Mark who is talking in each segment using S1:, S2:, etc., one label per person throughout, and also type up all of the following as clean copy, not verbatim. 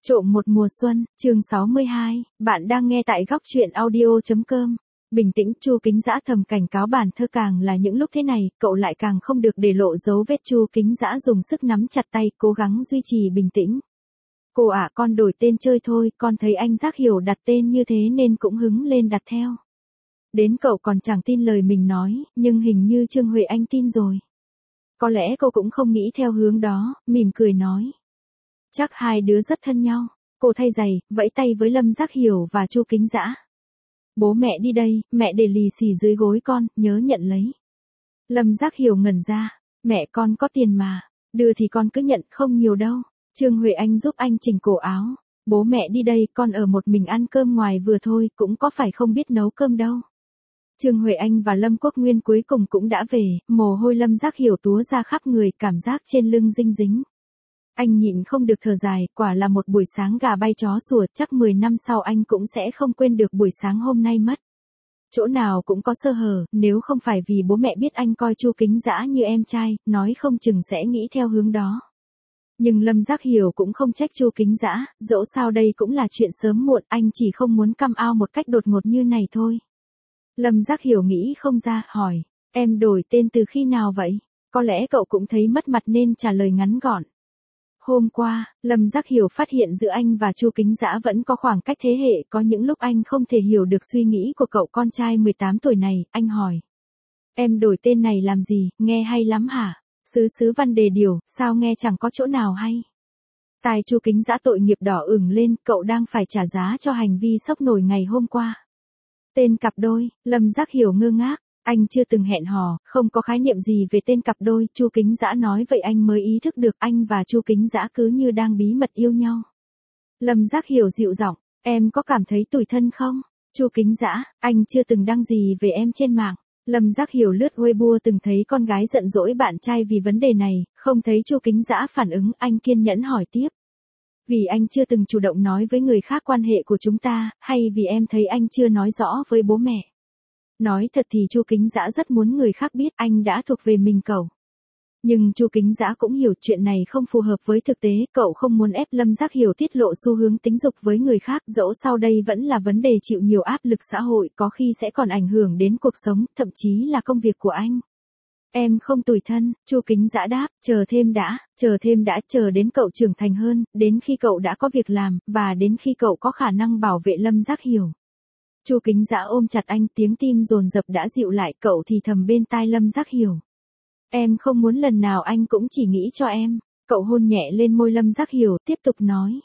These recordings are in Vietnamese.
S1: Trộm một mùa xuân, chương 62, bạn đang nghe tại góc truyện audio.com. Bình tĩnh, Chu Kính Dã thầm cảnh cáo bản thơ, càng là những lúc thế này, cậu lại càng không được để lộ dấu vết. Chu Kính Dã dùng sức nắm chặt tay, cố gắng duy trì bình tĩnh. Cô ạ, con đổi tên chơi thôi, con thấy anh Giác Hiểu đặt tên như thế nên cũng hứng lên đặt theo. Đến cậu còn chẳng tin lời mình nói, nhưng hình như Trương Huệ Anh tin rồi. Có lẽ cô cũng không nghĩ theo hướng đó, mỉm cười nói. Chắc hai đứa rất thân nhau. Cô thay giày, vẫy tay với Lâm Giác Hiểu và Chu Kính Dã. Bố mẹ đi đây, mẹ để lì xì dưới gối con, nhớ nhận lấy. Lâm Giác Hiểu ngẩn ra. Mẹ con có tiền mà, đưa thì con cứ nhận, không nhiều đâu. Trương Huệ Anh giúp anh chỉnh cổ áo. Bố mẹ đi đây, con ở một mình ăn cơm ngoài vừa thôi, cũng có phải không biết nấu cơm đâu. Trương Huệ Anh và Lâm Quốc Nguyên cuối cùng cũng đã về, mồ hôi Lâm Giác Hiểu túa ra khắp người, cảm giác trên lưng dinh dính. Anh nhịn không được thở dài, quả là một buổi sáng gà bay chó sủa, chắc 10 năm sau anh cũng sẽ không quên được buổi sáng hôm nay mất. Chỗ nào cũng có sơ hở, nếu không phải vì bố mẹ biết anh coi Chu Kính Dã như em trai, nói không chừng sẽ nghĩ theo hướng đó. Nhưng Lâm Giác Hiểu cũng không trách Chu Kính Dã, dẫu sao đây cũng là chuyện sớm muộn, anh chỉ không muốn come out một cách đột ngột như này thôi. Lâm Giác Hiểu nghĩ không ra, hỏi, em đổi tên từ khi nào vậy? Có lẽ cậu cũng thấy mất mặt nên trả lời ngắn gọn. Hôm qua, Lâm Giác Hiểu phát hiện giữa anh và Chu Kính Dã vẫn có khoảng cách thế hệ, có những lúc anh không thể hiểu được suy nghĩ của cậu con trai 18 tuổi này, anh hỏi. Em đổi tên này làm gì, nghe hay lắm hả? Sứ Văn Đề Điều, sao nghe chẳng có chỗ nào hay? Tai Chu Kính Dã tội nghiệp đỏ ửng lên, cậu đang phải trả giá cho hành vi sốc nổi ngày hôm qua. Tên cặp đôi, Lâm Giác Hiểu ngơ ngác. Anh chưa từng hẹn hò, không có khái niệm gì về tên cặp đôi, Chu Kính Dã nói vậy anh mới ý thức được anh và Chu Kính Dã cứ như đang bí mật yêu nhau. Lâm Giác Hiểu dịu giọng, em có cảm thấy tủi thân không? Chu Kính Dã, anh chưa từng đăng gì về em trên mạng. Lâm Giác Hiểu lướt Weibo từng thấy con gái giận dỗi bạn trai vì vấn đề này, không thấy Chu Kính Dã phản ứng, anh kiên nhẫn hỏi tiếp. Vì anh chưa từng chủ động nói với người khác quan hệ của chúng ta, hay vì em thấy anh chưa nói rõ với bố mẹ? Nói thật thì Chu Kính Dã rất muốn người khác biết anh đã thuộc về mình cậu. Nhưng Chu Kính Dã cũng hiểu chuyện này không phù hợp với thực tế, cậu không muốn ép Lâm Giác Hiểu tiết lộ xu hướng tính dục với người khác, dẫu sau đây vẫn là vấn đề chịu nhiều áp lực xã hội, có khi sẽ còn ảnh hưởng đến cuộc sống, thậm chí là công việc của anh. Em không tủi thân, Chu Kính Dã đáp, chờ thêm đã, chờ đến cậu trưởng thành hơn, đến khi cậu đã có việc làm, và đến khi cậu có khả năng bảo vệ Lâm Giác Hiểu. Chu Kính Dã ôm chặt anh, tiếng tim dồn dập đã dịu lại, cậu thì thầm bên tai Lâm Giác Hiểu. Em không muốn lần nào anh cũng chỉ nghĩ cho em. Cậu hôn nhẹ lên môi Lâm Giác Hiểu, tiếp tục nói.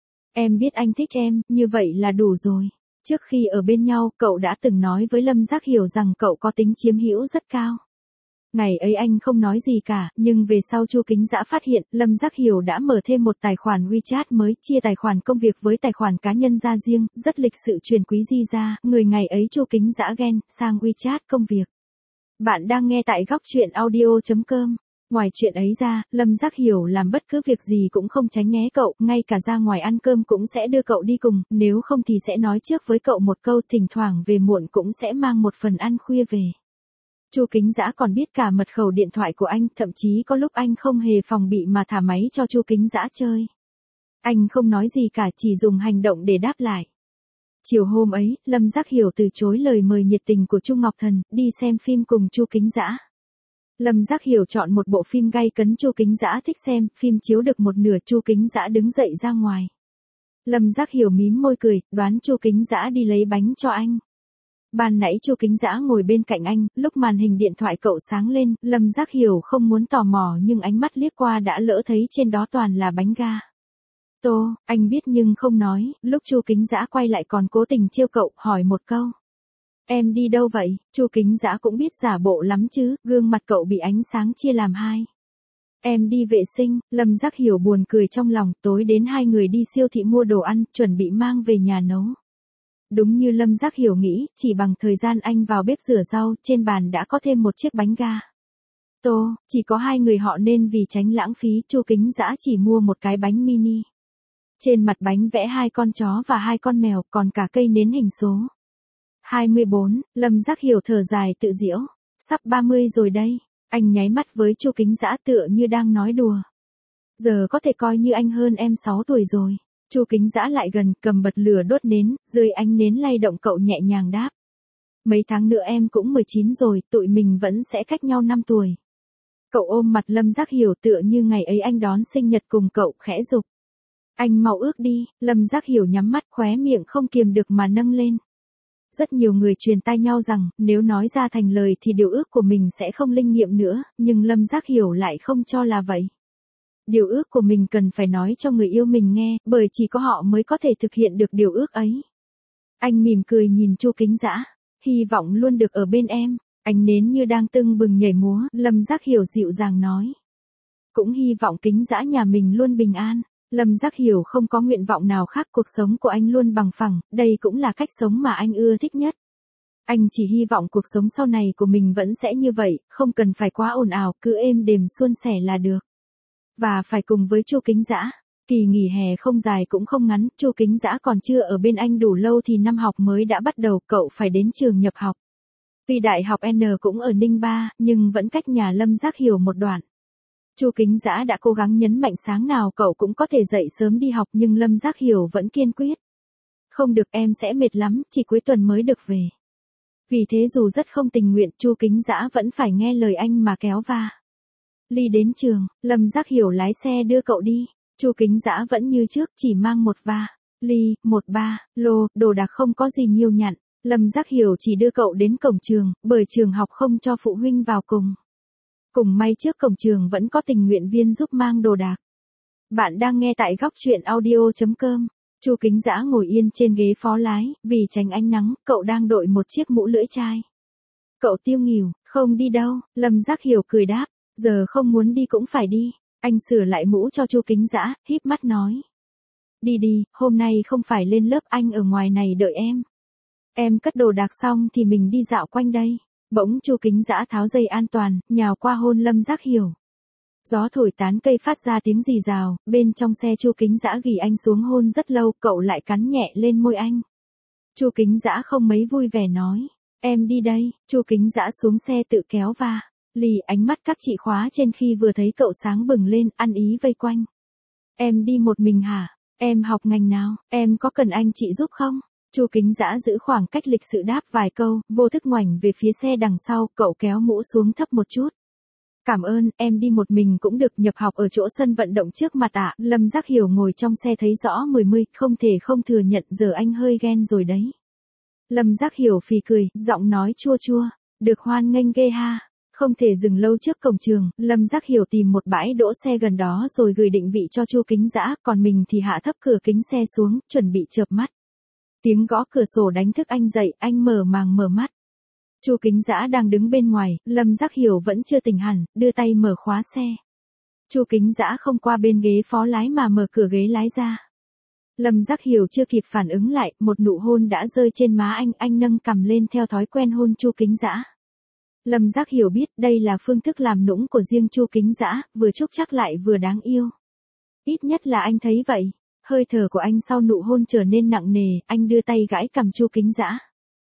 S1: Em biết anh thích em, như vậy là đủ rồi. Trước khi ở bên nhau, cậu đã từng nói với Lâm Giác Hiểu rằng cậu có tính chiếm hữu rất cao. Ngày ấy anh không nói gì cả, nhưng về sau Chu Kính Dã phát hiện, Lâm Giác Hiểu đã mở thêm một tài khoản WeChat mới, chia tài khoản công việc với tài khoản cá nhân ra riêng, rất lịch sự truyền quý di ra, người ngày ấy Chu Kính Dã ghen, sang WeChat công việc. Bạn đang nghe tại góc truyện audio.com. Ngoài chuyện ấy ra, Lâm Giác Hiểu làm bất cứ việc gì cũng không tránh né cậu, ngay cả ra ngoài ăn cơm cũng sẽ đưa cậu đi cùng, nếu không thì sẽ nói trước với cậu một câu, thỉnh thoảng về muộn cũng sẽ mang một phần ăn khuya về. Chu Kính Dã còn biết cả mật khẩu điện thoại của anh, thậm chí có lúc anh không hề phòng bị mà thả máy cho Chu Kính Dã chơi. Anh không nói gì cả, chỉ dùng hành động để đáp lại. Chiều hôm ấy, Lâm Giác Hiểu từ chối lời mời nhiệt tình của Chu Ngọc Thần, đi xem phim cùng Chu Kính Dã. Lâm Giác Hiểu chọn một bộ phim gay cấn Chu Kính Dã thích xem, phim chiếu được một nửa Chu Kính Dã đứng dậy ra ngoài. Lâm Giác Hiểu mím môi cười, đoán Chu Kính Dã đi lấy bánh cho anh. Ban nãy Chu Kính Dã ngồi bên cạnh anh, lúc màn hình điện thoại cậu sáng lên, Lâm Giác Hiểu không muốn tò mò nhưng ánh mắt liếc qua đã lỡ thấy trên đó toàn là bánh ga. Tô, anh biết nhưng không nói, lúc Chu Kính Dã quay lại còn cố tình trêu cậu, hỏi một câu. Em đi đâu vậy? Chu Kính Dã cũng biết giả bộ lắm chứ, gương mặt cậu bị ánh sáng chia làm hai. Em đi vệ sinh, Lâm Giác Hiểu buồn cười trong lòng, tối đến hai người đi siêu thị mua đồ ăn, chuẩn bị mang về nhà nấu. Đúng như Lâm Giác Hiểu nghĩ, chỉ bằng thời gian anh vào bếp rửa rau, trên bàn đã có thêm một chiếc bánh ga. Tô, chỉ có hai người họ nên vì tránh lãng phí, Chu Kính Dã chỉ mua một cái bánh mini. Trên mặt bánh vẽ hai con chó và hai con mèo, còn cả cây nến hình số. 24, Lâm Giác Hiểu thở dài tự giễu. Sắp 30 rồi đây. Anh nháy mắt với Chu Kính Dã tựa như đang nói đùa. Giờ có thể coi như anh hơn em 6 tuổi rồi. Chu Kính Dã lại gần, cầm bật lửa đốt nến, dưới ánh nến lay động cậu nhẹ nhàng đáp. Mấy tháng nữa em cũng 19 rồi, tụi mình vẫn sẽ cách nhau 5 tuổi. Cậu ôm mặt Lâm Giác Hiểu tựa như ngày ấy anh đón sinh nhật cùng cậu, khẽ giục. Anh mau ước đi. Lâm Giác Hiểu nhắm mắt, khóe miệng không kiềm được mà nâng lên. Rất nhiều người truyền tai nhau rằng, nếu nói ra thành lời thì điều ước của mình sẽ không linh nghiệm nữa, nhưng Lâm Giác Hiểu lại không cho là vậy. Điều ước của mình cần phải nói cho người yêu mình nghe, bởi chỉ có họ mới có thể thực hiện được điều ước ấy. Anh mỉm cười nhìn Chu Kính Dã, hy vọng luôn được ở bên em. Ánh nến như đang tưng bừng nhảy múa, Lâm Giác Hiểu dịu dàng nói. Cũng hy vọng Kính Dã nhà mình luôn bình an. Lâm Giác Hiểu không có nguyện vọng nào khác, cuộc sống của anh luôn bằng phẳng, đây cũng là cách sống mà anh ưa thích nhất. Anh chỉ hy vọng cuộc sống sau này của mình vẫn sẽ như vậy, không cần phải quá ồn ào, cứ êm đềm suôn sẻ là được. Và phải cùng với Chu Kính Dã. Kỳ nghỉ hè không dài cũng không ngắn, Chu Kính Dã còn chưa ở bên anh đủ lâu thì năm học mới đã bắt đầu, cậu phải đến trường nhập học. Tuy đại học N cũng ở Ninh Ba, nhưng vẫn cách nhà Lâm Giác Hiểu một đoạn. Chu Kính Dã đã cố gắng nhấn mạnh sáng nào cậu cũng có thể dậy sớm đi học, nhưng Lâm Giác Hiểu vẫn kiên quyết. Không được, em sẽ mệt lắm, chỉ cuối tuần mới được về. Vì thế dù rất không tình nguyện, Chu Kính Dã vẫn phải nghe lời anh mà kéo va. Ly đến trường, Lâm Giác Hiểu lái xe đưa cậu đi. Chu Kính Dã vẫn như trước, chỉ mang một ly, một ba lô, đồ đạc không có gì nhiều nhặn. Lâm Giác Hiểu chỉ đưa cậu đến cổng trường, bởi trường học không cho phụ huynh vào cùng. Cùng may trước cổng trường vẫn có tình nguyện viên giúp mang đồ đạc. Bạn đang nghe tại góc truyện audio.com. Chu Kính Dã ngồi yên trên ghế phó lái, vì tránh ánh nắng, cậu đang đội một chiếc mũ lưỡi chai. Cậu tiêu nghỉu, không đi đâu, Lâm Giác Hiểu cười đáp, giờ không muốn đi cũng phải đi. Anh sửa lại mũ cho Chu Kính Dã, híp mắt nói. Đi đi, hôm nay không phải lên lớp, anh ở ngoài này đợi em. Em cất đồ đạc xong thì mình đi dạo quanh đây. Bỗng Chu Kính Dã tháo dây an toàn, nhào qua hôn Lâm Giác Hiểu. Gió thổi tán cây phát ra tiếng rì rào, bên trong xe Chu Kính Dã ghì anh xuống hôn rất lâu, cậu lại cắn nhẹ lên môi anh. Chu Kính Dã không mấy vui vẻ nói, em đi đây. Chu Kính Dã xuống xe tự kéo va. Lì, ánh mắt các chị khóa trên khi vừa thấy cậu sáng bừng lên, ăn ý vây quanh. Em đi một mình hả? Em học ngành nào? Em có cần anh chị giúp không? Chu Kính Dã giữ khoảng cách lịch sự đáp vài câu, vô thức ngoảnh về phía xe đằng sau, cậu kéo mũ xuống thấp một chút. Cảm ơn, em đi một mình cũng được, nhập học ở chỗ sân vận động trước mặt ạ. Lâm Giác Hiểu ngồi trong xe thấy rõ mười, không thể không thừa nhận giờ anh hơi ghen rồi đấy. Lâm Giác Hiểu phì cười, giọng nói chua chua, được hoan nghênh ghê ha. Không thể dừng lâu trước cổng trường, Lâm Giác Hiểu tìm một bãi đỗ xe gần đó rồi gửi định vị cho Chu Kính Dã, còn mình thì hạ thấp cửa kính xe xuống, chuẩn bị chợp mắt. Tiếng gõ cửa sổ đánh thức anh dậy, anh mở mắt. Chu Kính Dã đang đứng bên ngoài, Lâm Giác Hiểu vẫn chưa tỉnh hẳn, đưa tay mở khóa xe. Chu Kính Dã không qua bên ghế phó lái mà mở cửa ghế lái ra. Lâm Giác Hiểu chưa kịp phản ứng lại, một nụ hôn đã rơi trên má anh nâng cằm lên theo thói quen hôn Chu Kính Dã. Lâm Giác Hiểu biết đây là phương thức làm nũng của riêng Chu Kính Dã, vừa chúc chắc lại vừa đáng yêu. Ít nhất là anh thấy vậy. Hơi thở của anh sau nụ hôn trở nên nặng nề, anh đưa tay gãi cằm Chu Kính Dã.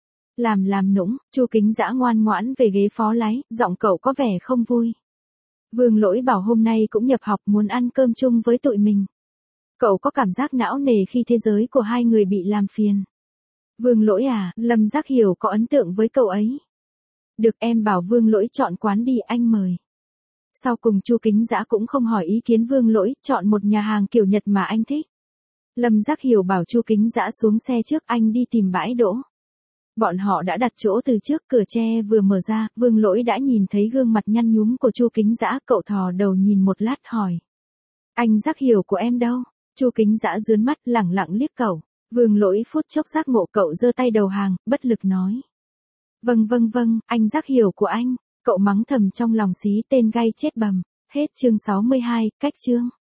S1: Làm nũng, Chu Kính Dã ngoan ngoãn về ghế phó lái, giọng cậu có vẻ không vui. Vương Lỗi bảo hôm nay cũng nhập học, muốn ăn cơm chung với tụi mình. Cậu có cảm giác não nề khi thế giới của hai người bị làm phiền. Vương Lỗi à, Lâm Giác Hiểu có ấn tượng với cậu ấy. Được, em bảo Vương Lỗi chọn quán đi, anh mời. Sau cùng Chu Kính Dã cũng không hỏi ý kiến Vương Lỗi, chọn một nhà hàng kiểu Nhật mà anh thích. Lâm Giác Hiểu bảo Chu Kính Dã xuống xe trước, anh đi tìm bãi đỗ. Bọn họ đã đặt chỗ từ trước, cửa tre vừa mở ra, Vương Lỗi đã nhìn thấy gương mặt nhăn nhúm của Chu Kính Dã, cậu thò đầu nhìn một lát hỏi. Anh Giác Hiểu của em đâu? Chu Kính Dã dướn mắt, lẳng lặng liếc cậu. Vương Lỗi phút chốc giác ngộ, cậu giơ tay đầu hàng, bất lực nói. Vâng, anh Giác Hiểu của anh. Cậu mắng thầm trong lòng, xí tên gai chết bầm. Hết chương 62, cách chương.